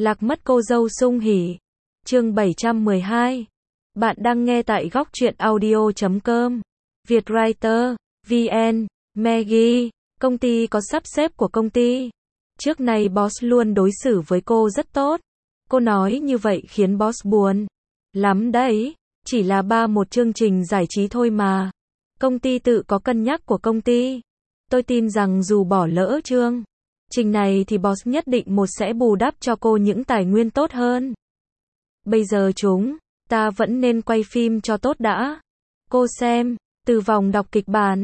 Lạc mất cô dâu sung hỉ. Chương 712. Bạn đang nghe tại góc truyện audio.com. Vietwriter, VN, Maggie, công ty có sắp xếp của công ty. Trước này boss luôn đối xử với cô rất tốt. Cô nói như vậy khiến boss buồn lắm đấy. Chỉ là một chương trình giải trí thôi mà. Công ty tự có cân nhắc của công ty. Tôi tin rằng dù bỏ lỡ chương trình này thì boss nhất định sẽ bù đắp cho cô những tài nguyên tốt hơn. Bây giờ chúng ta vẫn nên quay phim cho tốt đã. Cô xem, từ vòng đọc kịch bản,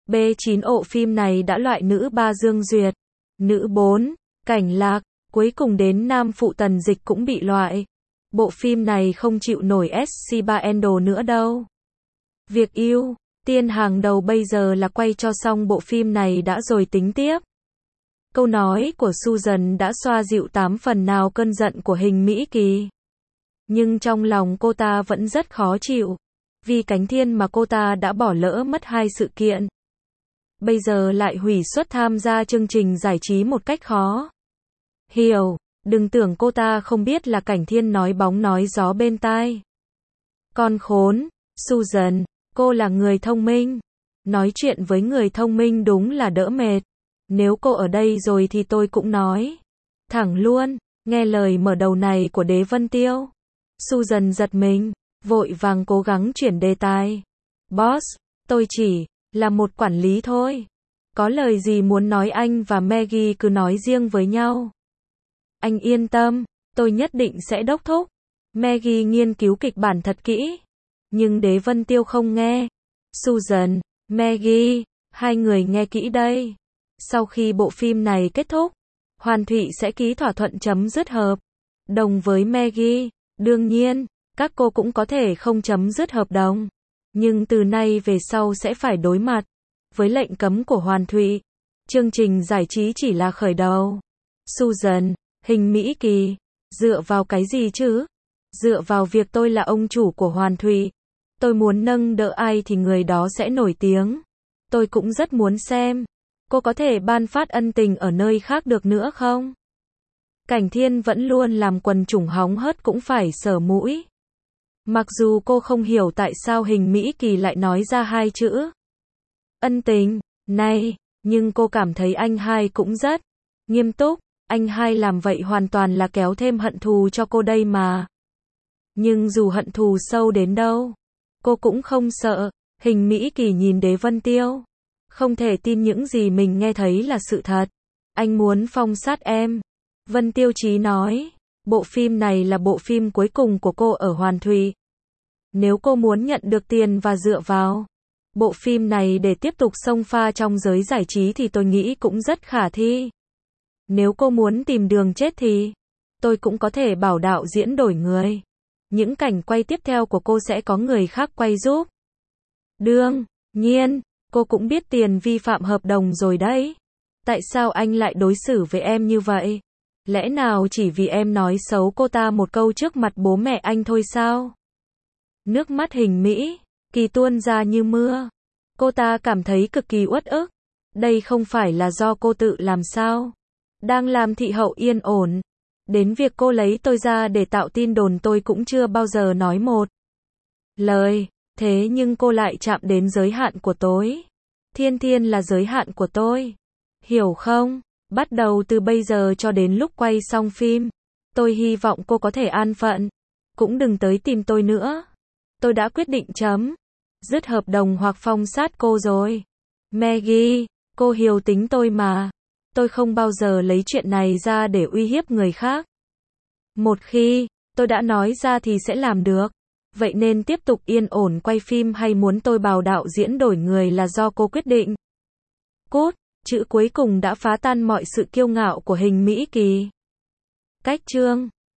B9 ộ phim này đã loại nữ 3 Dương Duyệt, nữ 4, Cảnh Lạc, cuối cùng đến nam phụ Tần Dịch cũng bị loại. Bộ phim này không chịu nổi SC3 Idol nữa đâu. Việc ưu tiên hàng đầu bây giờ là quay cho xong bộ phim này đã rồi tính tiếp. Câu nói của Susan đã xoa dịu 8 phần nào cơn giận của Hình Mỹ Kỳ. Nhưng trong lòng cô ta vẫn rất khó chịu. Vì Cánh Thiên mà cô ta đã bỏ lỡ mất 2 sự kiện. Bây giờ lại hủy suất tham gia chương trình giải trí một cách khó hiểu. Đừng tưởng cô ta không biết là Cảnh Thiên nói bóng nói gió bên tai. Con khốn, Susan, cô là người thông minh. Nói chuyện với người thông minh đúng là đỡ mệt. Nếu cô ở đây rồi thì tôi cũng nói thẳng luôn. Nghe lời mở đầu này của Đế Vân Tiêu, Susan giật mình, vội vàng cố gắng chuyển đề tài. Boss, tôi chỉ là một quản lý thôi. Có lời gì muốn nói anh và Maggie cứ nói riêng với nhau. Anh yên tâm, tôi nhất định sẽ đốc thúc. Maggie nghiên cứu kịch bản thật kỹ. Nhưng Đế Vân Tiêu không nghe. Susan, Maggie, hai người nghe kỹ đây. Sau khi bộ phim này kết thúc, Hoàn Thụy sẽ ký thỏa thuận chấm dứt hợp đồng với Maggie. Đương nhiên, các cô cũng có thể không chấm dứt hợp đồng. Nhưng từ nay về sau sẽ phải đối mặt với lệnh cấm của Hoàn Thụy. Chương trình giải trí chỉ là khởi đầu. Susan, Hình Mỹ Kỳ, dựa vào cái gì chứ? Dựa vào việc tôi là ông chủ của Hoàn Thụy. Tôi muốn nâng đỡ ai thì người đó sẽ nổi tiếng. Tôi cũng rất muốn xem cô có thể ban phát ân tình ở nơi khác được nữa không? Cảnh Thiên vẫn luôn làm quần chúng hóng hớt cũng phải sờ mũi. Mặc dù cô không hiểu tại sao Hình Mỹ Kỳ lại nói ra hai chữ ân tình này, nhưng cô cảm thấy anh hai cũng rất nghiêm túc. Anh hai làm vậy hoàn toàn là kéo thêm hận thù cho cô đây mà. Nhưng dù hận thù sâu đến đâu, cô cũng không sợ. Hình Mỹ Kỳ nhìn Đế Vân Tiêu, không thể tin những gì mình nghe thấy là sự thật. Anh muốn phong sát em. Vân Tiêu Chí nói, bộ phim này là bộ phim cuối cùng của cô ở Hoàn Thụy. Nếu cô muốn nhận được tiền và dựa vào bộ phim này để tiếp tục xông pha trong giới giải trí thì tôi nghĩ cũng rất khả thi. Nếu cô muốn tìm đường chết thì tôi cũng có thể bảo đạo diễn đổi người. Những cảnh quay tiếp theo của cô sẽ có người khác quay giúp. Đương nhiên, cô cũng biết tiền vi phạm hợp đồng rồi đấy. Tại sao anh lại đối xử với em như vậy? Lẽ nào chỉ vì em nói xấu cô ta một câu trước mặt bố mẹ anh thôi sao? Nước mắt Hình Mỹ Kỳ tuôn ra như mưa. Cô ta cảm thấy cực kỳ uất ức. Đây không phải là do cô tự làm sao? Đang làm thị hậu yên ổn. Đến việc cô lấy tôi ra để tạo tin đồn tôi cũng chưa bao giờ nói một lời. Thế nhưng cô lại chạm đến giới hạn của tôi. Thiên Thiên là giới hạn của tôi. Hiểu không? Bắt đầu từ bây giờ cho đến lúc quay xong phim, tôi hy vọng cô có thể an phận. Cũng đừng tới tìm tôi nữa. Tôi đã quyết định chấm dứt hợp đồng hoặc phong sát cô rồi. Maggie, cô hiểu tính tôi mà. Tôi không bao giờ lấy chuyện này ra để uy hiếp người khác. Một khi tôi đã nói ra thì sẽ làm được. Vậy nên tiếp tục yên ổn quay phim hay muốn tôi bảo đạo diễn đổi người là do cô quyết định. Cút, chữ cuối cùng đã phá tan mọi sự kiêu ngạo của Hình Mỹ Kỳ. Cách chương